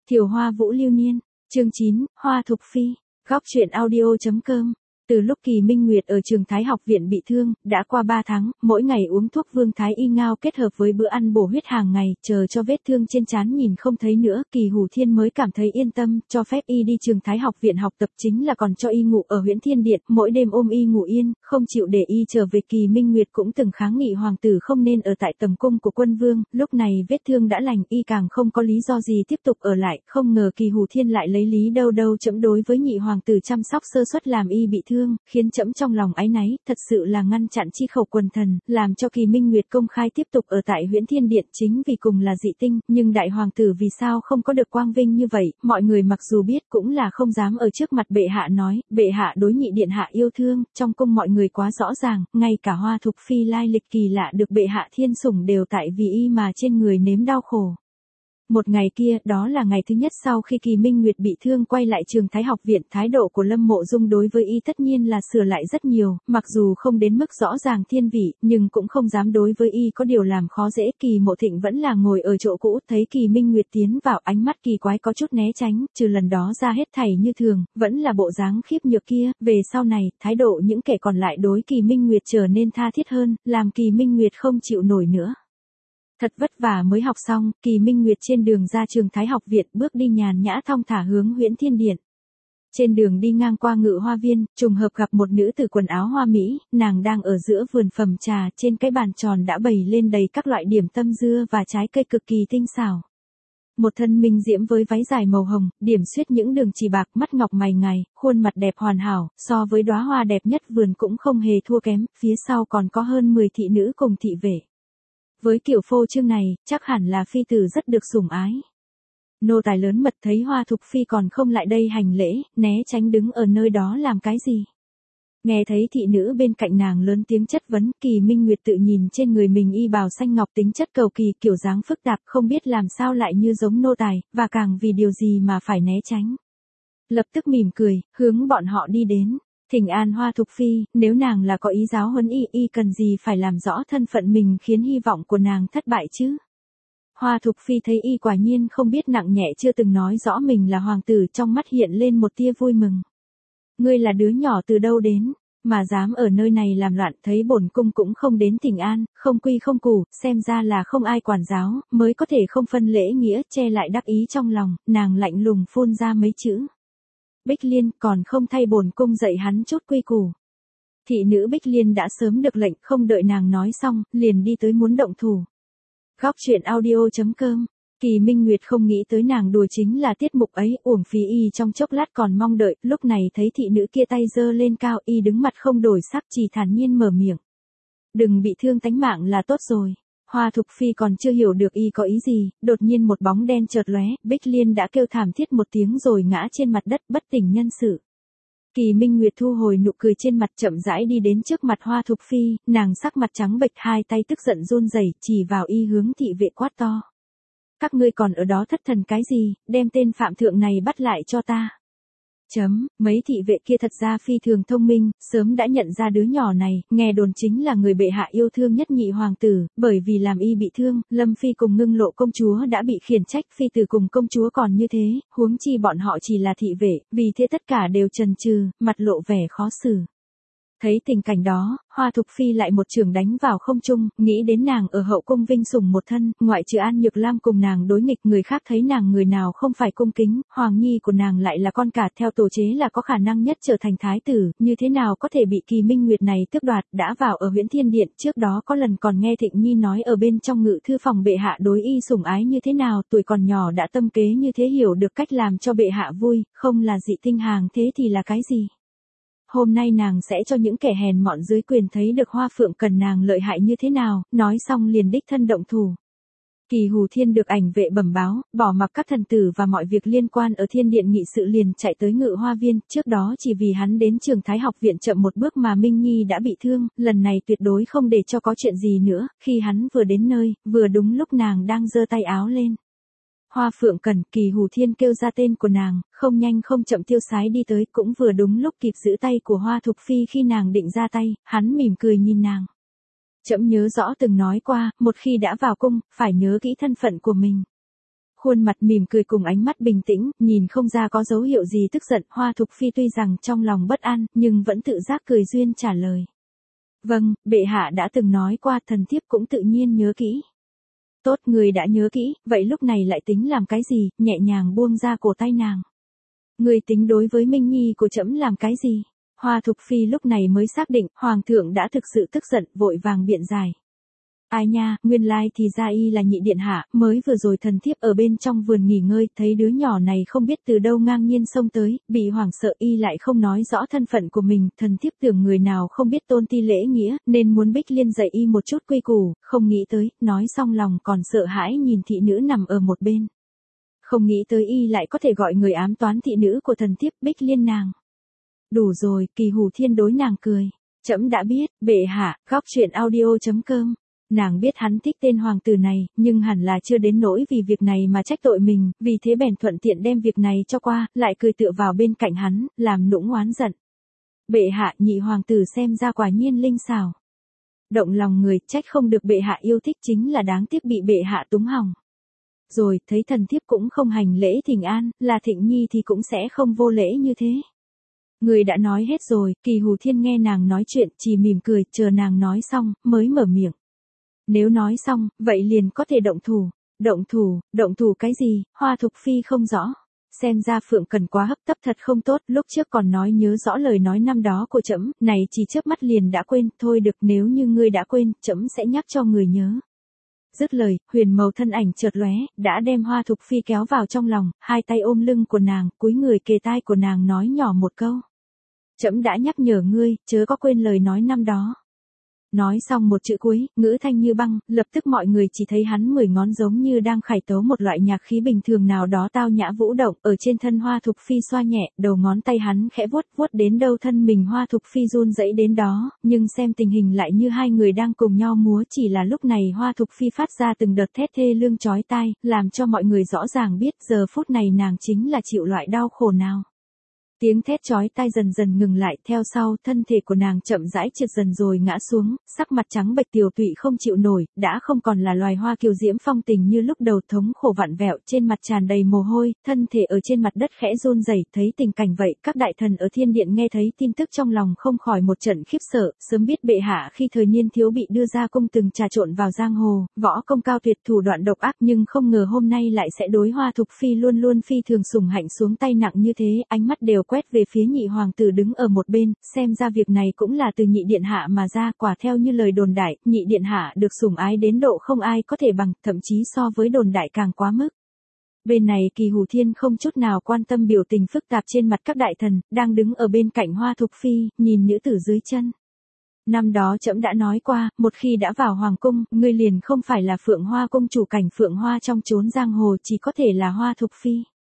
Thiều Hoa Vũ Lưu Niên, chương 9, Hoa Thục Phi, góc truyện audio.com. Từ lúc Kỳ Minh Nguyệt ở trường Thái học viện bị thương, đã qua 3 tháng, mỗi ngày uống thuốc Vương Thái Y ngao kết hợp với bữa ăn bổ huyết hàng ngày, chờ cho vết thương trên trán nhìn không thấy nữa, Kỳ Hủ Thiên mới cảm thấy yên tâm, cho phép y đi trường Thái học viện học tập, chính là còn cho y ngủ ở Huyễn Thiên Điện, mỗi đêm ôm y ngủ yên, không chịu để y trở về. Kỳ Minh Nguyệt cũng từng kháng nghị hoàng tử không nên ở tại tầm cung của quân vương, lúc này vết thương đã lành, y càng không có lý do gì tiếp tục ở lại, không ngờ Kỳ Hủ Thiên lại lấy lý đâu đâu chẫm đối với nhị hoàng tử chăm sóc sơ suất làm y bị thương, khiến trẫm trong lòng áy náy, thật sự là ngăn chặn chi khẩu quần thần, làm cho Kỳ Minh Nguyệt công khai tiếp tục ở tại Huyễn Thiên Điện, chính vì cùng là dị tinh, nhưng đại hoàng tử vì sao không có được quang vinh như vậy, mọi người mặc dù biết cũng là không dám ở trước mặt bệ hạ nói, bệ hạ đối nhị điện hạ yêu thương, trong cung mọi người quá rõ ràng, ngay cả Hoa Thục Phi lai lịch kỳ lạ được bệ hạ thiên sủng đều tại vì y mà trên người nếm đau khổ. Một ngày kia, đó là ngày thứ nhất sau khi Kỳ Minh Nguyệt bị thương quay lại trường Thái học viện, thái độ của Lâm Mộ Dung đối với y tất nhiên là sửa lại rất nhiều, mặc dù không đến mức rõ ràng thiên vị, nhưng cũng không dám đối với y có điều làm khó dễ. Kỳ Mộ Thịnh vẫn là ngồi ở chỗ cũ, thấy Kỳ Minh Nguyệt tiến vào, ánh mắt kỳ quái có chút né tránh, trừ lần đó ra hết thảy như thường, vẫn là bộ dáng khiếp nhược kia. Về sau này, thái độ những kẻ còn lại đối Kỳ Minh Nguyệt trở nên tha thiết hơn, làm Kỳ Minh Nguyệt không chịu nổi nữa. Thật vất vả mới học xong, Kỳ Minh Nguyệt trên đường ra trường Thái học viện bước đi nhàn nhã thong thả hướng Huyễn Thiên Điện. Trên đường đi ngang qua Ngự Hoa Viên, trùng hợp gặp một nữ tử quần áo hoa mỹ, nàng đang ở giữa vườn phẩm trà, trên cái bàn tròn đã bày lên đầy các loại điểm tâm dưa và trái cây cực kỳ tinh xảo. Một thân minh diễm với váy dài màu hồng, điểm xuyết những đường chỉ bạc, mắt ngọc mày ngài, khuôn mặt đẹp hoàn hảo, so với đóa hoa đẹp nhất vườn cũng không hề thua kém, phía sau còn có hơn 10 thị nữ cùng thị vệ. Với kiểu phô trương này, chắc hẳn là phi tử rất được sủng ái. Nô tài lớn mật thấy Hoa Thục Phi còn không lại đây hành lễ, né tránh đứng ở nơi đó làm cái gì. Nghe thấy thị nữ bên cạnh nàng lớn tiếng chất vấn, Kỳ Minh Nguyệt tự nhìn trên người mình y bào xanh ngọc tính chất cầu kỳ, kiểu dáng phức tạp, không biết làm sao lại như giống nô tài, và càng vì điều gì mà phải né tránh. Lập tức mỉm cười, hướng bọn họ đi đến. Thỉnh an Hoa Thục Phi, nếu nàng là có ý giáo huấn y cần gì phải làm rõ thân phận mình khiến hy vọng của nàng thất bại chứ. Hoa Thục Phi thấy y quả nhiên không biết nặng nhẹ, chưa từng nói rõ mình là hoàng tử, trong mắt hiện lên một tia vui mừng. Ngươi là đứa nhỏ từ đâu đến, mà dám ở nơi này làm loạn, thấy bổn cung cũng không đến thỉnh an, không quy không củ, xem ra là không ai quản giáo, mới có thể không phân lễ nghĩa, che lại đắc ý trong lòng, nàng lạnh lùng phun ra mấy chữ. Bích Liên còn không thay bổn cung dạy hắn chút quy củ. Thị nữ Bích Liên đã sớm được lệnh, không đợi nàng nói xong, liền đi tới muốn động thủ. Góc truyện audio.com. Kỳ Minh Nguyệt không nghĩ tới nàng đùa chính là tiết mục ấy, uổng phí y trong chốc lát còn mong đợi, lúc này thấy thị nữ kia tay giơ lên cao, y đứng mặt không đổi sắc, chỉ thản nhiên mở miệng. Đừng bị thương tánh mạng là tốt rồi. Hoa Thục Phi còn chưa hiểu được y có ý gì, đột nhiên một bóng đen chợt lóe, Bích Liên đã kêu thảm thiết một tiếng rồi ngã trên mặt đất bất tỉnh nhân sự. Kỳ Minh Nguyệt thu hồi nụ cười trên mặt, chậm rãi đi đến trước mặt Hoa Thục Phi, nàng sắc mặt trắng bệch, hai tay tức giận run rẩy, chỉ vào y hướng thị vệ quát to. Các ngươi còn ở đó thất thần cái gì, đem tên phạm thượng này bắt lại cho ta. Mấy thị vệ kia thật ra phi thường thông minh, sớm đã nhận ra đứa nhỏ này, nghe đồn chính là người bệ hạ yêu thương nhất nhị hoàng tử, bởi vì làm y bị thương, Lâm Phi cùng Ngưng Lộ công chúa đã bị khiển trách, phi tử cùng công chúa còn như thế, huống chi bọn họ chỉ là thị vệ, vì thế tất cả đều chần chừ, mặt lộ vẻ khó xử. Thấy tình cảnh đó, Hoa Thục Phi lại một chưởng đánh vào không trung, nghĩ đến nàng ở hậu cung vinh sủng một thân, ngoại trừ An Nhược Lam cùng nàng đối nghịch, người khác thấy nàng người nào không phải cung kính, hoàng nhi của nàng lại là con cả, theo tổ chế là có khả năng nhất trở thành thái tử, như thế nào có thể bị Kỳ Minh Nguyệt này tước đoạt, đã vào ở Huyễn Thiên Điện, trước đó có lần còn nghe Thịnh Nhi nói ở bên trong ngự thư phòng bệ hạ đối y sủng ái như thế nào, tuổi còn nhỏ đã tâm kế như thế, hiểu được cách làm cho bệ hạ vui, không là dị tinh hàng thế thì là cái gì. Hôm nay nàng sẽ cho những kẻ hèn mọn dưới quyền thấy được Hoa Phượng Cần nàng lợi hại như thế nào, nói xong liền đích thân động thủ. Kỳ Hủ Thiên được ảnh vệ bẩm báo, bỏ mặc các thần tử và mọi việc liên quan ở Thiên Điện nghị sự liền chạy tới Ngự Hoa Viên, trước đó chỉ vì hắn đến trường Thái học viện chậm một bước mà Minh Nhi đã bị thương, lần này tuyệt đối không để cho có chuyện gì nữa, khi hắn vừa đến nơi, vừa đúng lúc nàng đang giơ tay áo lên. Hoa Phượng Cần, Kỳ Hủ Thiên kêu ra tên của nàng, không nhanh không chậm tiêu sái đi tới, cũng vừa đúng lúc kịp giữ tay của Hoa Thục Phi khi nàng định ra tay, hắn mỉm cười nhìn nàng. Trẫm nhớ rõ từng nói qua, một khi đã vào cung, phải nhớ kỹ thân phận của mình. Khuôn mặt mỉm cười cùng ánh mắt bình tĩnh, nhìn không ra có dấu hiệu gì tức giận. Hoa Thục Phi tuy rằng trong lòng bất an, nhưng vẫn tự giác cười duyên trả lời. Vâng, bệ hạ đã từng nói qua, thần thiếp cũng tự nhiên nhớ kỹ. Tốt, người đã nhớ kỹ, vậy lúc này lại tính làm cái gì? Nhẹ nhàng buông ra cổ tay nàng. Người tính đối với Minh Nhi của trẫm làm cái gì? Hoa Thục Phi lúc này mới xác định, hoàng thượng đã thực sự tức giận, vội vàng biện giải. Ai nha, nguyên lai thì ra y là nhị điện hạ, mới vừa rồi thần thiếp ở bên trong vườn nghỉ ngơi, thấy đứa nhỏ này không biết từ đâu ngang nhiên xông tới, bị hoảng sợ y lại không nói rõ thân phận của mình, thần thiếp tưởng người nào không biết tôn ti lễ nghĩa, nên muốn Bích Liên dạy y một chút quy củ, không nghĩ tới, nói xong lòng còn sợ hãi nhìn thị nữ nằm ở một bên. Không nghĩ tới y lại có thể gọi người ám toán thị nữ của thần thiếp Bích Liên nàng. Đủ rồi, Kỳ Hủ Thiên đối nàng cười. Trẫm đã biết, bệ hạ, góc truyện audio.com. Nàng biết hắn thích tên hoàng tử này, nhưng hẳn là chưa đến nỗi vì việc này mà trách tội mình, vì thế bèn thuận tiện đem việc này cho qua, lại cười tựa vào bên cạnh hắn, làm nũng oán giận. Bệ hạ, nhị hoàng tử xem ra quả nhiên linh xảo. Động lòng người, trách không được bệ hạ yêu thích, chính là đáng tiếc bị bệ hạ túng hỏng. Rồi, thấy thần thiếp cũng không hành lễ thỉnh an, là Thịnh Nhi thì cũng sẽ không vô lễ như thế. Người đã nói hết rồi, Kỳ Hủ Thiên nghe nàng nói chuyện, chỉ mỉm cười, chờ nàng nói xong, mới mở miệng. Nếu nói xong, vậy liền có thể động thủ. Động thủ cái gì? Hoa Thục Phi không rõ. Xem ra Phượng Cần quá hấp tấp thật không tốt, lúc trước còn nói nhớ rõ lời nói năm đó của trẫm, này chỉ chớp mắt liền đã quên, thôi được, nếu như ngươi đã quên, trẫm sẽ nhắc cho người nhớ. Dứt lời, huyền màu thân ảnh chợt lóe, đã đem Hoa Thục Phi kéo vào trong lòng, hai tay ôm lưng của nàng, cúi người kề tai của nàng nói nhỏ một câu. Trẫm đã nhắc nhở ngươi, chớ có quên lời nói năm đó. Nói xong một chữ cuối, ngữ thanh như băng, lập tức mọi người chỉ thấy hắn 10 ngón giống như đang khải tấu một loại nhạc khí bình thường nào đó tao nhã vũ động, ở trên thân Hoa Thục Phi xoa nhẹ, đầu ngón tay hắn khẽ vuốt vuốt đến đâu thân mình Hoa Thục Phi run rẩy đến đó, nhưng xem tình hình lại như hai người đang cùng nhau múa, chỉ là lúc này Hoa Thục Phi phát ra từng đợt thét thê lương chói tai, làm cho mọi người rõ ràng biết giờ phút này nàng chính là chịu loại đau khổ nào. Tiếng thét chói tai dần dần ngừng lại, theo sau, thân thể của nàng chậm rãi trượt dần rồi ngã xuống, sắc mặt trắng bệch tiều tụy không chịu nổi, đã không còn là loài hoa kiều diễm phong tình như lúc đầu, thống khổ vặn vẹo, trên mặt tràn đầy mồ hôi, thân thể ở trên mặt đất khẽ run rẩy. Thấy tình cảnh vậy, các đại thần ở thiên điện nghe thấy tin tức trong lòng không khỏi một trận khiếp sợ, sớm biết bệ hạ khi thời niên thiếu bị đưa ra cung từng trà trộn vào giang hồ, võ công cao tuyệt, thủ đoạn độc ác, nhưng không ngờ hôm nay lại sẽ đối Hoa Thục Phi luôn luôn phi thường sủng hạnh xuống tay nặng như thế, ánh mắt đều quét về phía nhị hoàng tử đứng ở một bên, xem ra việc này cũng là từ nhị điện hạ mà ra, quả theo như lời đồn đại, nhị điện hạ được sủng ái đến độ không ai có thể bằng, thậm chí so với đồn đại càng quá mức. Bên này Kỳ Hủ Thiên không chút nào quan tâm biểu tình phức tạp trên mặt các đại thần, đang đứng ở bên cạnh Hoa Thục Phi, nhìn nữ tử dưới chân. Năm đó trẫm đã nói qua, một khi đã vào hoàng cung, ngươi liền không phải là Phượng Hoa cung chủ, cảnh Phượng Hoa trong chốn giang hồ chỉ có thể là Hoa Thục Phi.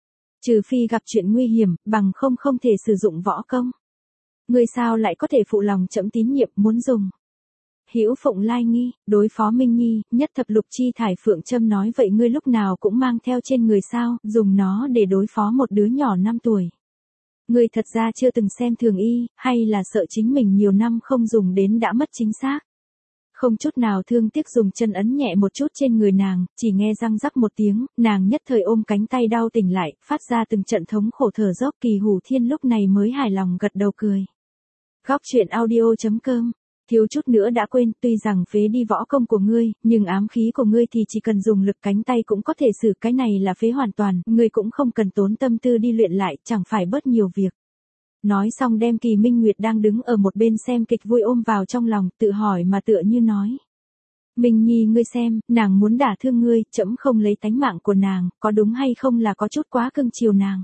Trừ phi gặp chuyện nguy hiểm, bằng không thể sử dụng võ công. Ngươi sao lại có thể phụ lòng trẫm tín nhiệm muốn dùng? Hữu Phụng lai nghi, đối phó Minh Nhi, nhất thập lục chi thải phượng châm nói vậy ngươi lúc nào cũng mang theo trên người sao, dùng nó để đối phó một đứa nhỏ 5 tuổi. Ngươi thật ra chưa từng xem thường y, hay là sợ chính mình nhiều năm không dùng đến đã mất chính xác? Không chút nào thương tiếc dùng chân ấn nhẹ một chút trên người nàng, chỉ nghe răng rắc một tiếng, nàng nhất thời ôm cánh tay đau tỉnh lại, phát ra từng trận thống khổ thở dốc. Kỳ Hủ Thiên lúc này mới hài lòng gật đầu cười. Góc truyện audio.com. Thiếu chút nữa đã quên, tuy rằng phế đi võ công của ngươi, nhưng ám khí của ngươi thì chỉ cần dùng lực cánh tay cũng có thể xử, cái này là phế hoàn toàn, ngươi cũng không cần tốn tâm tư đi luyện lại, chẳng phải bớt nhiều việc. Nói xong đem Kỳ Minh Nguyệt đang đứng ở một bên xem kịch vui ôm vào trong lòng, tự hỏi mà tựa như nói. Minh Nhi ngươi xem, nàng muốn đả thương ngươi, trẫm không lấy tánh mạng của nàng, có đúng hay không là có chút quá cưng chiều nàng.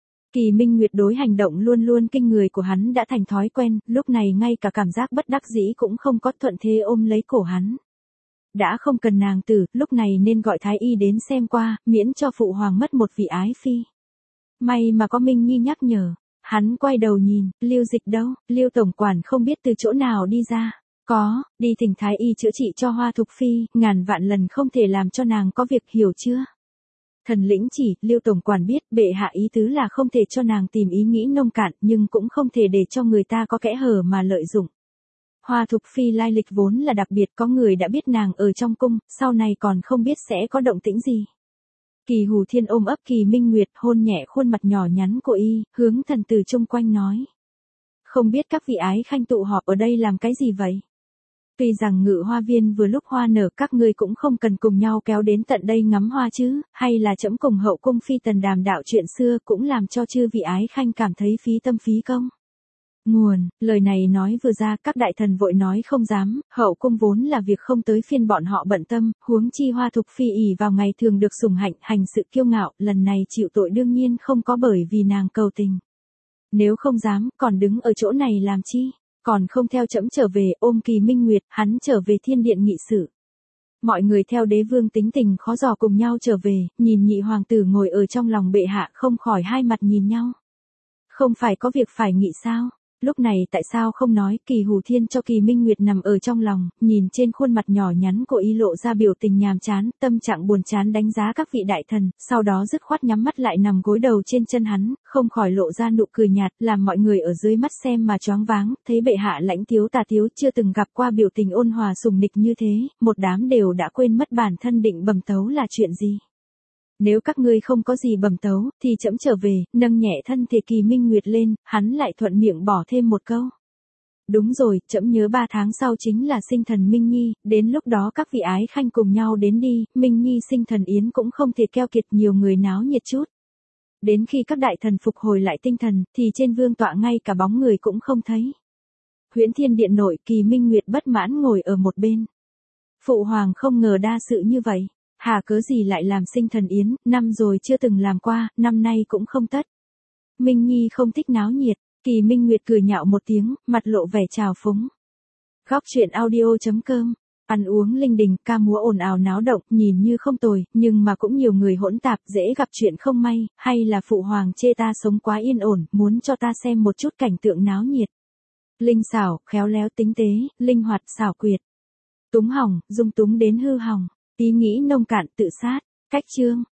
Kỳ Minh Nguyệt đối hành động luôn luôn kinh người của hắn đã thành thói quen, lúc này ngay cả cảm giác bất đắc dĩ cũng không có, thuận thế ôm lấy cổ hắn. Đã không cần nàng tử, lúc này nên gọi thái y đến xem qua, miễn cho phụ hoàng mất một vị ái phi. May mà có Minh Nhi nhắc nhở. Hắn quay đầu nhìn, Lưu Dịch đâu, Lưu tổng quản không biết từ chỗ nào đi ra. Có, đi thỉnh thái y chữa trị cho Hoa Thục Phi, ngàn vạn lần không thể làm cho nàng có việc, hiểu chưa? Thần lĩnh chỉ, Lưu tổng quản biết, bệ hạ ý tứ là không thể cho nàng tìm ý nghĩ nông cạn, nhưng cũng không thể để cho người ta có kẽ hở mà lợi dụng. Hoa Thục Phi lai lịch vốn là đặc biệt, có người đã biết nàng ở trong cung, sau này còn không biết sẽ có động tĩnh gì. Kỳ Hù Thiên ôm ấp Kỳ Minh Nguyệt, hôn nhẹ khuôn mặt nhỏ nhắn của y, hướng thần tử chung quanh nói. Không biết các vị ái khanh tụ họp ở đây làm cái gì vậy? Tuy rằng Ngự Hoa Viên vừa lúc hoa nở, các ngươi cũng không cần cùng nhau kéo đến tận đây ngắm hoa chứ, hay là trẫm cùng hậu cung phi tần đàm đạo chuyện xưa cũng làm cho chư vị ái khanh cảm thấy phí tâm phí công. Nguồn, lời này nói vừa ra, các đại thần vội nói không dám, hậu cung vốn là việc không tới phiên bọn họ bận tâm, huống chi Hoa Thục Phi ỷ vào ngày thường được sủng hạnh, hành sự kiêu ngạo, lần này chịu tội đương nhiên không có bởi vì nàng cầu tình. Nếu không dám, còn đứng ở chỗ này làm chi? Còn không theo trẫm trở về, ôm Kỳ Minh Nguyệt, hắn trở về thiên điện nghị sự. Mọi người theo đế vương tính tình khó dò cùng nhau trở về, nhìn nhị hoàng tử ngồi ở trong lòng bệ hạ không khỏi hai mặt nhìn nhau. Không phải có việc phải nghị sao? Lúc này tại sao không nói? Kỳ Hù Thiên cho Kỳ Minh Nguyệt nằm ở trong lòng, nhìn trên khuôn mặt nhỏ nhắn của y lộ ra biểu tình nhàm chán, tâm trạng buồn chán đánh giá các vị đại thần, sau đó dứt khoát nhắm mắt lại nằm gối đầu trên chân hắn, không khỏi lộ ra nụ cười nhạt, làm mọi người ở dưới mắt xem mà choáng váng, thấy bệ hạ lãnh tiếu tà tiếu, chưa từng gặp qua biểu tình ôn hòa sùng nịch như thế, một đám đều đã quên mất bản thân định bẩm tấu là chuyện gì. Nếu các ngươi không có gì bẩm tấu, thì trẫm trở về, nâng nhẹ thân thể Kỳ Minh Nguyệt lên, hắn lại thuận miệng bỏ thêm một câu. Đúng rồi, trẫm nhớ 3 tháng sau chính là sinh thần Minh Nhi, đến lúc đó các vị ái khanh cùng nhau đến đi, Minh Nhi sinh thần yến cũng không thể keo kiệt, nhiều người náo nhiệt chút. Đến khi các đại thần phục hồi lại tinh thần, thì trên vương tọa ngay cả bóng người cũng không thấy. Huyễn Thiên Điện nội, Kỳ Minh Nguyệt bất mãn ngồi ở một bên. Phụ hoàng không ngờ đa sự như vậy. Hà cớ gì lại làm sinh thần yến, năm rồi chưa từng làm qua, năm nay cũng không tất. Minh Nhi không thích náo nhiệt, Kỳ Minh Nguyệt cười nhạo một tiếng, mặt lộ vẻ trào phúng. Góc truyện audio.com, ăn uống linh đình, ca múa ồn ào náo động, nhìn như không tồi, nhưng mà cũng nhiều người hỗn tạp, dễ gặp chuyện không may, hay là phụ hoàng chê ta sống quá yên ổn, muốn cho ta xem một chút cảnh tượng náo nhiệt. Linh xảo, khéo léo tinh tế, linh hoạt, xảo quyệt. Túng hỏng, dung túng đến hư hỏng. Ý nghĩ nông cạn tự sát. Cách chương.